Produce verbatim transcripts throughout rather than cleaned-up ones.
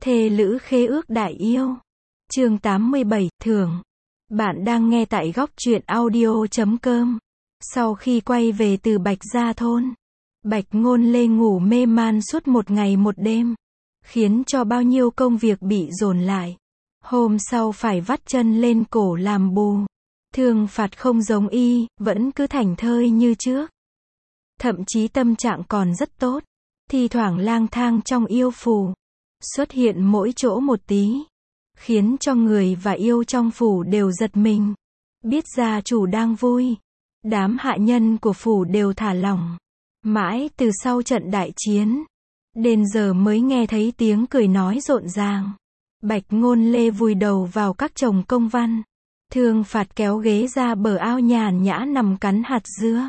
Thê lữ khế ước đại yêu. Chương tám mươi bảy, thưởng. Bạn đang nghe tại góc truyện audio chấm com. Sau khi quay về từ Bạch Gia thôn, Bạch Ngôn Lê ngủ mê man suốt một ngày một đêm, khiến cho bao nhiêu công việc bị dồn lại. Hôm sau phải vắt chân lên cổ làm bù. Thương phạt không giống y, vẫn cứ thảnh thơi như trước. Thậm chí tâm trạng còn rất tốt, thi thoảng lang thang trong yêu phủ, xuất hiện mỗi chỗ một tí, khiến cho người và yêu trong phủ đều giật mình. Biết gia chủ đang vui, đám hạ nhân của phủ đều thả lỏng. Mãi từ sau trận đại chiến, đến giờ mới nghe thấy tiếng cười nói rộn ràng. Bạch Ngôn Lê vùi đầu vào các chồng công văn. Thương phạt kéo ghế ra bờ ao nhàn nhã nằm cắn hạt dưa.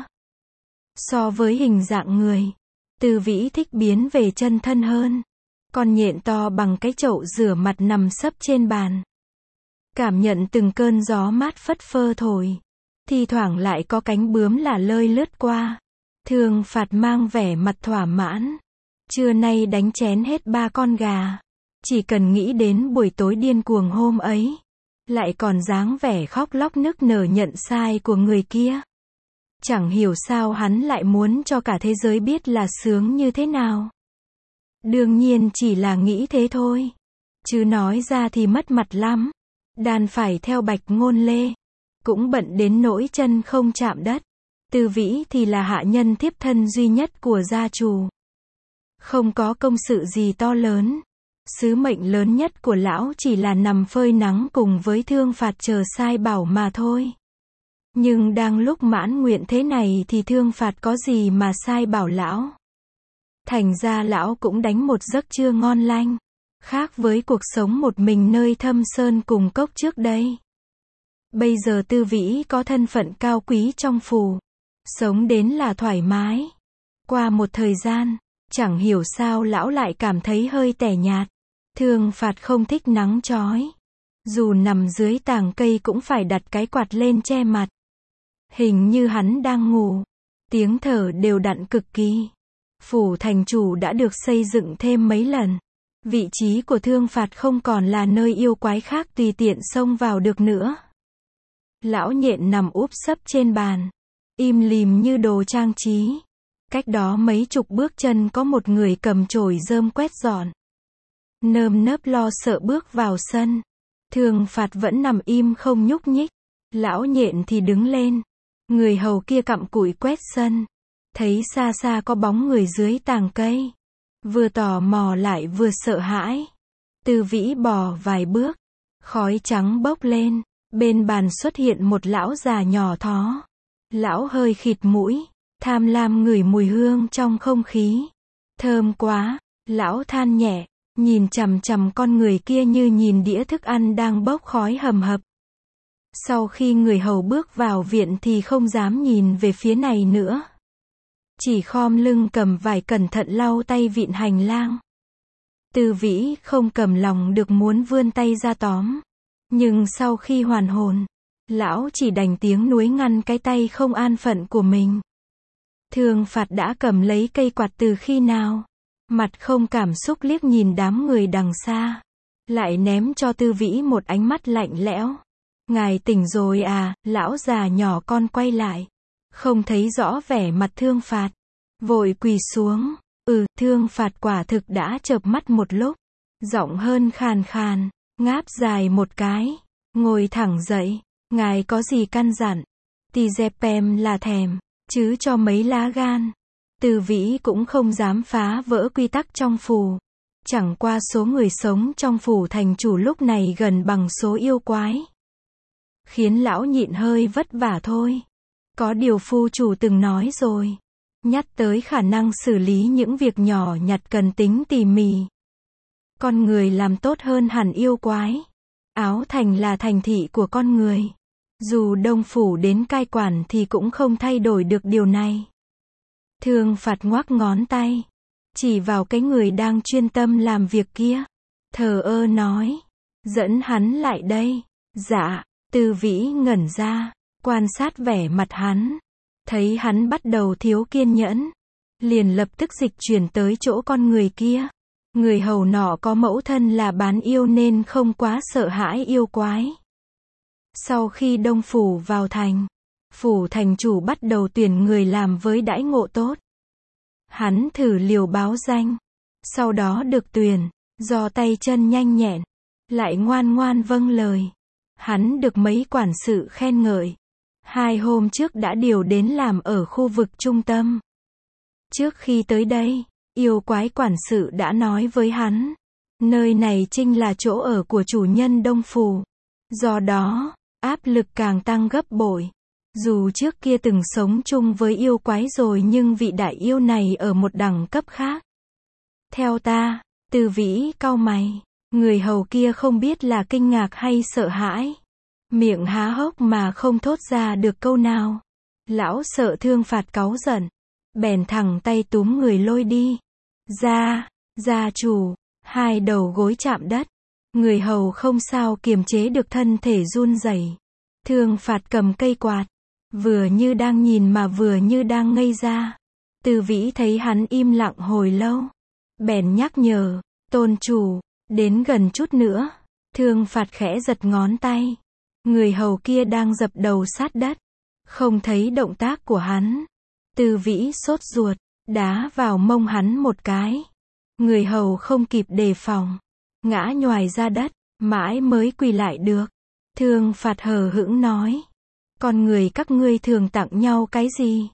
So với hình dạng người, Tư Vĩ thích biến về chân thân hơn. Con nhện to bằng cái chậu rửa mặt nằm sấp trên bàn, cảm nhận từng cơn gió mát phất phơ thổi, thi thoảng lại có cánh bướm lả lơi lướt qua. Thương phạt mang vẻ mặt thỏa mãn. Trưa nay đánh chén hết ba con gà. Chỉ cần nghĩ đến buổi tối điên cuồng hôm ấy, lại còn dáng vẻ khóc lóc nức nở nhận sai của người kia. Chẳng hiểu sao hắn lại muốn cho cả thế giới biết là sướng như thế nào. Đương nhiên chỉ là nghĩ thế thôi, chứ nói ra thì mất mặt lắm. Đàn phải theo Bạch Ngôn Lê, cũng bận đến nỗi chân không chạm đất. Tư Vĩ thì là hạ nhân thiếp thân duy nhất của gia chủ, không có công sự gì to lớn. Sứ mệnh lớn nhất của lão chỉ là nằm phơi nắng cùng với Thương phạt chờ sai bảo mà thôi. Nhưng đang lúc mãn nguyện thế này thì Thương phạt có gì mà sai bảo lão. Thành ra lão cũng đánh một giấc trưa ngon lành, khác với cuộc sống một mình nơi thâm sơn cùng cốc trước đây. Bây giờ Tư Vĩ có thân phận cao quý trong phủ, sống đến là thoải mái. Qua một thời gian, chẳng hiểu sao lão lại cảm thấy hơi tẻ nhạt. Thương phạt không thích nắng chói, dù nằm dưới tàng cây cũng phải đặt cái quạt lên che mặt. Hình như hắn đang ngủ, tiếng thở đều đặn cực kỳ. Phủ thành chủ đã được xây dựng thêm mấy lần. Vị trí của Thương phạt không còn là nơi yêu quái khác tùy tiện xông vào được nữa. Lão nhện nằm úp sấp trên bàn, im lìm như đồ trang trí. Cách đó mấy chục bước chân có một người cầm chổi rơm quét dọn, nơm nớp lo sợ bước vào sân. Thương phạt vẫn nằm im không nhúc nhích. Lão nhện thì đứng lên. Người hầu kia cặm cụi quét sân, thấy xa xa có bóng người dưới tàng cây, vừa tò mò lại vừa sợ hãi. Tư Vĩ bò vài bước, khói trắng bốc lên, bên bàn xuất hiện một lão già nhỏ thó. Lão hơi khịt mũi, tham lam ngửi mùi hương trong không khí. Thơm quá, lão than nhẹ, nhìn chằm chằm con người kia như nhìn đĩa thức ăn đang bốc khói hầm hập. Sau khi người hầu bước vào viện thì không dám nhìn về phía này nữa, chỉ khom lưng cầm vải cẩn thận lau tay vịn hành lang. Tư Vĩ không cầm lòng được muốn vươn tay ra tóm, nhưng sau khi hoàn hồn, lão chỉ đành tiếng nuối ngăn cái tay không an phận của mình. Thương phạt đã cầm lấy cây quạt từ khi nào, mặt không cảm xúc liếc nhìn đám người đằng xa, lại ném cho Tư Vĩ một ánh mắt lạnh lẽo. Ngài tỉnh rồi à? Lão già nhỏ con quay lại, không thấy rõ vẻ mặt Thương phạt, vội quỳ xuống. Ừ, Thương phạt quả thực đã chợp mắt một lúc, giọng hơn khàn khàn, ngáp dài một cái, ngồi thẳng dậy. Ngài có gì căn dặn? Tì dẹp pem là thèm, chứ cho mấy lá gan. Tư Vĩ cũng không dám phá vỡ quy tắc trong phủ. Chẳng qua số người sống trong phủ thành chủ lúc này gần bằng số yêu quái, khiến lão nhịn hơi vất vả thôi. Có điều phu chủ từng nói rồi, nhắc tới khả năng xử lý những việc nhỏ nhặt cần tính tỉ mỉ. Con người làm tốt hơn hẳn yêu quái. Áo thành là thành thị của con người, dù đông phủ đến cai quản thì cũng không thay đổi được điều này. Thương phạt ngoắc ngón tay, chỉ vào cái người đang chuyên tâm làm việc kia, thờ ơ nói, dẫn hắn lại đây. Dạ. Tư Vĩ ngẩn ra, quan sát vẻ mặt hắn, thấy hắn bắt đầu thiếu kiên nhẫn, liền lập tức dịch chuyển tới chỗ con người kia, Người hầu nọ có mẫu thân là bán yêu nên không quá sợ hãi yêu quái. Sau khi Đông Phủ vào thành, phủ thành chủ bắt đầu tuyển người làm với đãi ngộ tốt. Hắn thử liều báo danh, sau đó được tuyển, do tay chân nhanh nhẹn, lại ngoan ngoan vâng lời. Hắn được mấy quản sự khen ngợi. Hai hôm trước đã điều đến làm ở khu vực trung tâm. Trước khi tới đây, yêu quái quản sự đã nói với hắn, nơi này chính là chỗ ở của chủ nhân Đông Phủ. Do đó, áp lực càng tăng gấp bội. Dù trước kia từng sống chung với yêu quái rồi nhưng vị đại yêu này ở một đẳng cấp khác. Theo ta, Từ Vĩ cau mày, người hầu kia không biết là kinh ngạc hay sợ hãi. Miệng há hốc mà không thốt ra được câu nào. Lão sợ Thương Phạt cáu giận, bèn thẳng tay túm người lôi đi. Gia, gia chủ, hai đầu gối chạm đất. Người hầu không sao kiềm chế được thân thể run rẩy. Thương Phạt cầm cây quạt, vừa như đang nhìn mà vừa như đang ngây ra. Từ Vĩ thấy hắn im lặng hồi lâu, bèn nhắc nhở, tôn chủ, đến gần chút nữa. Thương Phạt khẽ giật ngón tay. Người hầu kia đang dập đầu sát đất, không thấy động tác của hắn. Từ Vĩ sốt ruột, đá vào mông hắn một cái. Người hầu không kịp đề phòng, ngã nhoài ra đất, mãi mới quỳ lại được. Thương Phạt hờ hững nói, con người các ngươi thường tặng nhau cái gì?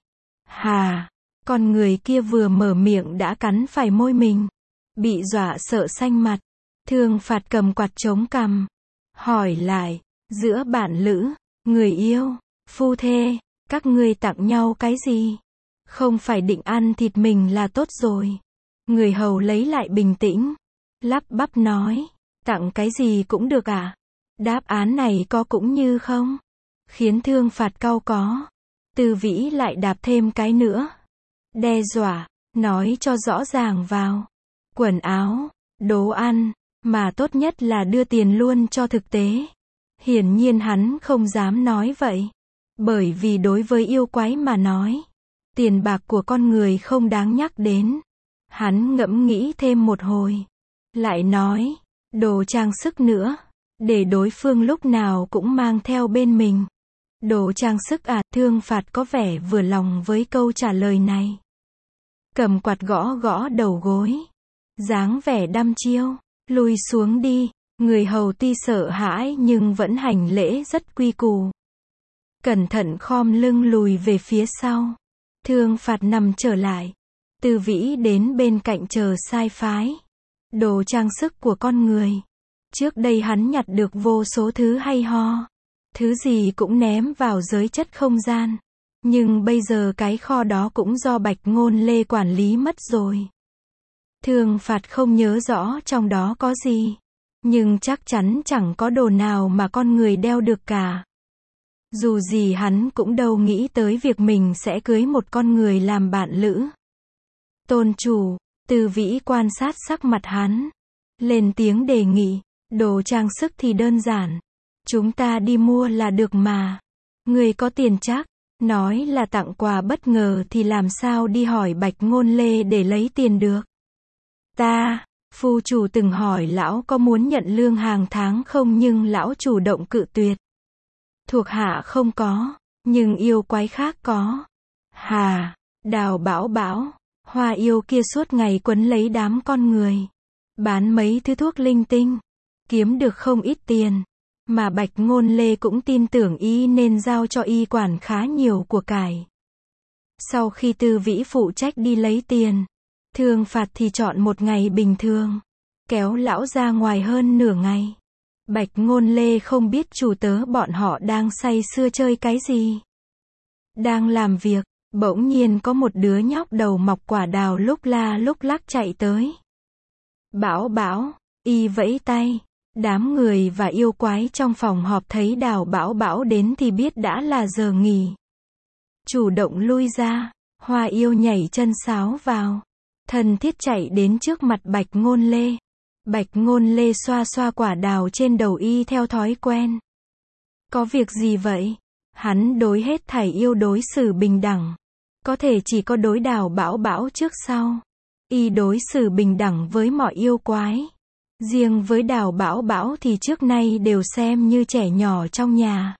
Hà, con người kia vừa mở miệng đã cắn phải môi mình, bị dọa sợ xanh mặt. Thương Phạt cầm quạt chống cằm, hỏi lại, giữa bạn lữ, người yêu, phu thê, các ngươi tặng nhau cái gì? Không phải định ăn thịt mình là tốt rồi. Người hầu lấy lại bình tĩnh, lắp bắp nói, tặng cái gì cũng được à? Đáp án này có cũng như không? Khiến Thương Phạt cau có. Từ Vĩ lại đạp thêm cái nữa. Đe dọa, nói cho rõ ràng vào. Quần áo, đồ ăn, mà tốt nhất là đưa tiền luôn cho thực tế. Hiển nhiên hắn không dám nói vậy. Bởi vì đối với yêu quái mà nói, tiền bạc của con người không đáng nhắc đến. Hắn ngẫm nghĩ thêm một hồi, lại nói, đồ trang sức nữa, để đối phương lúc nào cũng mang theo bên mình. Đồ trang sức à? Thương Phạt có vẻ vừa lòng với câu trả lời này. Cầm quạt gõ gõ đầu gối, dáng vẻ đăm chiêu, lùi xuống đi. Người hầu tuy sợ hãi nhưng vẫn hành lễ rất quy củ. Cẩn thận khom lưng lùi về phía sau. Thương Phạt nằm trở lại. Từ Vĩ đến bên cạnh chờ sai phái. Đồ trang sức của con người. Trước đây hắn nhặt được vô số thứ hay ho. Thứ gì cũng ném vào giới chất không gian. Nhưng bây giờ cái kho đó cũng do Bạch Ngôn Lê quản lý mất rồi. Thương Phạt không nhớ rõ trong đó có gì. Nhưng chắc chắn chẳng có đồ nào mà con người đeo được cả. Dù gì hắn cũng đâu nghĩ tới việc mình sẽ cưới một con người làm bạn lữ. Tôn chủ, Từ Vĩ quan sát sắc mặt hắn, lên tiếng đề nghị, đồ trang sức thì đơn giản. Chúng ta đi mua là được mà. Người có tiền chắc, nói là tặng quà bất ngờ thì làm sao đi hỏi Bạch Ngôn Lê để lấy tiền được. Ta, phu chủ từng hỏi lão có muốn nhận lương hàng tháng không nhưng lão chủ động cự tuyệt. Thuộc hạ không có, nhưng yêu quái khác có. Hà, Đào Bảo Bảo, Hoa yêu kia suốt ngày quấn lấy đám con người. Bán mấy thứ thuốc linh tinh, kiếm được không ít tiền. Mà Bạch Ngôn Lê cũng tin tưởng y nên giao cho y quản khá nhiều của cải. Sau khi Từ Vĩ phụ trách đi lấy tiền, Thương Phạt thì chọn một ngày bình thường, kéo lão ra ngoài hơn nửa ngày. Bạch Ngôn Lê không biết chủ tớ bọn họ đang say sưa chơi cái gì. Đang làm việc, bỗng nhiên có một đứa nhóc đầu mọc quả đào lúc la lúc lắc chạy tới. Bảo Bảo, y vẫy tay. Đám người và yêu quái trong phòng họp thấy Đào Bảo Bảo đến thì biết đã là giờ nghỉ. Chủ động lui ra, Hoa yêu nhảy chân sáo vào. Thân thiết chạy đến trước mặt Bạch Ngôn Lê. Bạch Ngôn Lê xoa xoa quả đào trên đầu y theo thói quen. Có việc gì vậy? Hắn đối hết thảy yêu đối xử bình đẳng. Có thể chỉ có đối Đào Bảo Bảo trước sau. Y đối xử bình đẳng với mọi yêu quái. Riêng với Đào Bảo Bảo thì trước nay đều xem như trẻ nhỏ trong nhà.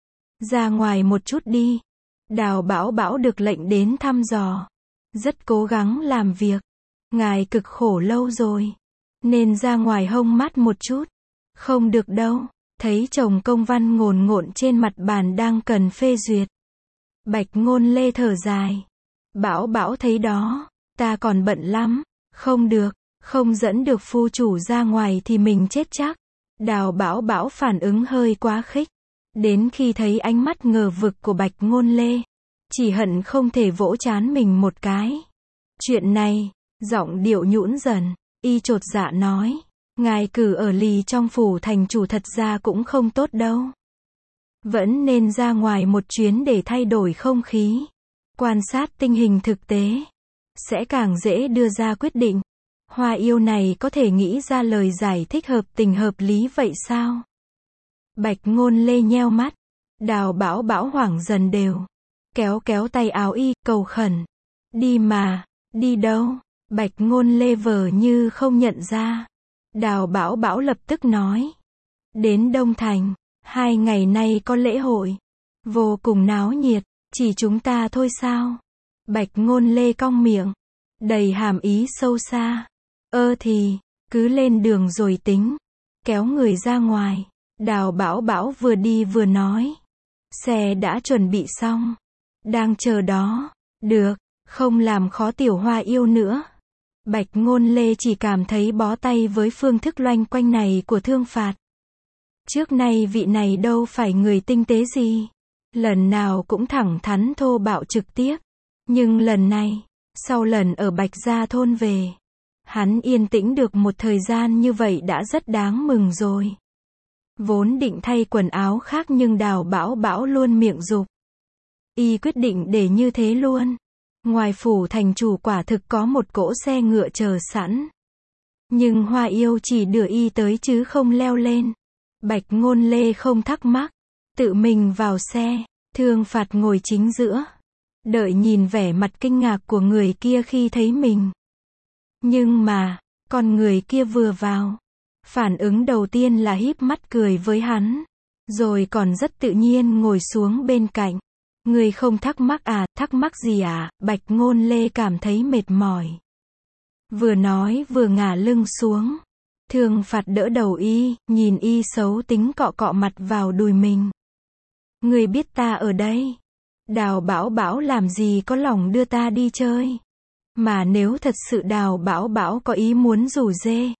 Ra ngoài một chút đi. Đào Bảo Bảo được lệnh đến thăm dò. Rất cố gắng làm việc. Ngài cực khổ lâu rồi. Nên ra ngoài hông mát một chút. Không được đâu. Thấy chồng công văn ngồn ngộn trên mặt bàn đang cần phê duyệt. Bạch Ngôn Lê thở dài. Bảo Bảo thấy đó. Ta còn bận lắm. Không được. Không dẫn được phu chủ ra ngoài thì mình chết chắc. Đào Bảo Bảo phản ứng hơi quá khích. Đến khi thấy ánh mắt ngờ vực của Bạch Ngôn Lê. Chỉ hận không thể vỗ trán mình một cái. Chuyện này, giọng điệu nhũn dần, y chột dạ nói. Ngài cử ở lì trong phủ thành chủ thật ra cũng không tốt đâu. Vẫn nên ra ngoài một chuyến để thay đổi không khí. Quan sát tình hình thực tế. Sẽ càng dễ đưa ra quyết định. Hoa yêu này có thể nghĩ ra lời giải thích hợp tình hợp lý vậy sao? Bạch Ngôn Lê nheo mắt. Đào Bảo Bảo hoảng dần đều. Kéo kéo tay áo y, cầu khẩn. Đi mà, đi đâu? Bạch Ngôn Lê vờ như không nhận ra. Đào Bảo Bảo lập tức nói. Đến Đông Thành, hai ngày nay có lễ hội. Vô cùng náo nhiệt, chỉ chúng ta thôi sao? Bạch Ngôn Lê cong miệng. Đầy hàm ý sâu xa. Ơ thì, cứ lên đường rồi tính. Kéo người ra ngoài. Đào Bảo Bảo vừa đi vừa nói. Xe đã chuẩn bị xong. Đang chờ đó. Được, không làm khó tiểu Hoa yêu nữa. Bạch Ngôn Lê chỉ cảm thấy bó tay với phương thức loanh quanh này của Thương Phạt. Trước nay vị này đâu phải người tinh tế gì. Lần nào cũng thẳng thắn thô bạo trực tiếp. Nhưng lần này, sau lần ở Bạch Gia Thôn về, hắn yên tĩnh được một thời gian như vậy đã rất đáng mừng rồi. Vốn định thay quần áo khác nhưng Đào Bảo Bảo luôn miệng giục. Y quyết định để như thế luôn. Ngoài phủ thành chủ quả thực có một cỗ xe ngựa chờ sẵn. Nhưng Hoa yêu chỉ đưa y tới chứ không leo lên. Bạch Ngôn Lê không thắc mắc. Tự mình vào xe. Thương Phạt ngồi chính giữa. Đợi nhìn vẻ mặt kinh ngạc của người kia khi thấy mình. Nhưng mà, con người kia vừa vào. Phản ứng đầu tiên là híp mắt cười với hắn. Rồi còn rất tự nhiên ngồi xuống bên cạnh. Người không thắc mắc à, thắc mắc gì à? Bạch Ngôn Lê cảm thấy mệt mỏi. Vừa nói vừa ngả lưng xuống. Thương Phạt đỡ đầu y, nhìn y xấu tính cọ cọ mặt vào đùi mình. Người biết ta ở đây. Đào Bảo Bảo làm gì có lòng đưa ta đi chơi. Mà nếu thật sự Đào Bảo Bảo có ý muốn rủ dê,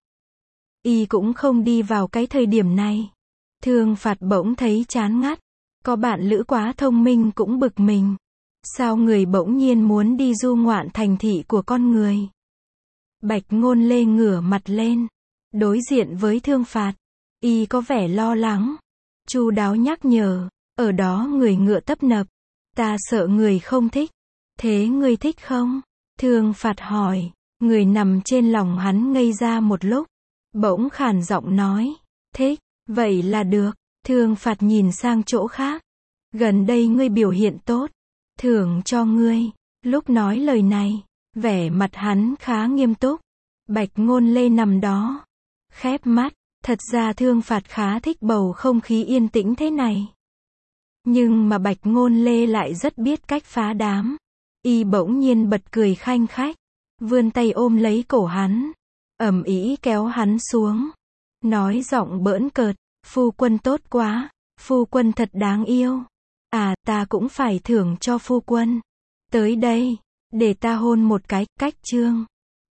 y cũng không đi vào cái thời điểm này. Thương Phạt bỗng thấy chán ngắt. Có bạn lữ quá thông minh cũng bực mình. Sao người bỗng nhiên muốn đi du ngoạn thành thị của con người? Bạch Ngôn Lê ngửa mặt lên. Đối diện với Thương Phạt. Y có vẻ lo lắng. Chu đáo nhắc nhở. Ở đó người ngựa tấp nập. Ta sợ người không thích. Thế người thích không? Thương Phạt hỏi. Người nằm trên lòng hắn ngây ra một lúc. Bỗng khàn giọng nói. Thích, vậy là được. Thương Phạt nhìn sang chỗ khác. Gần đây ngươi biểu hiện tốt. Thưởng cho ngươi. Lúc nói lời này, vẻ mặt hắn khá nghiêm túc. Bạch Ngôn Lê nằm đó. Khép mắt. Thật ra Thương Phạt khá thích bầu không khí yên tĩnh thế này. Nhưng mà Bạch Ngôn Lê lại rất biết cách phá đám. Y bỗng nhiên bật cười khanh khách. Vươn tay ôm lấy cổ hắn. Ầm ĩ kéo hắn xuống. Nói giọng bỡn cợt. Phu quân tốt quá. Phu quân thật đáng yêu. À, ta cũng phải thưởng cho phu quân. Tới đây. Để ta hôn một cái, cách chương.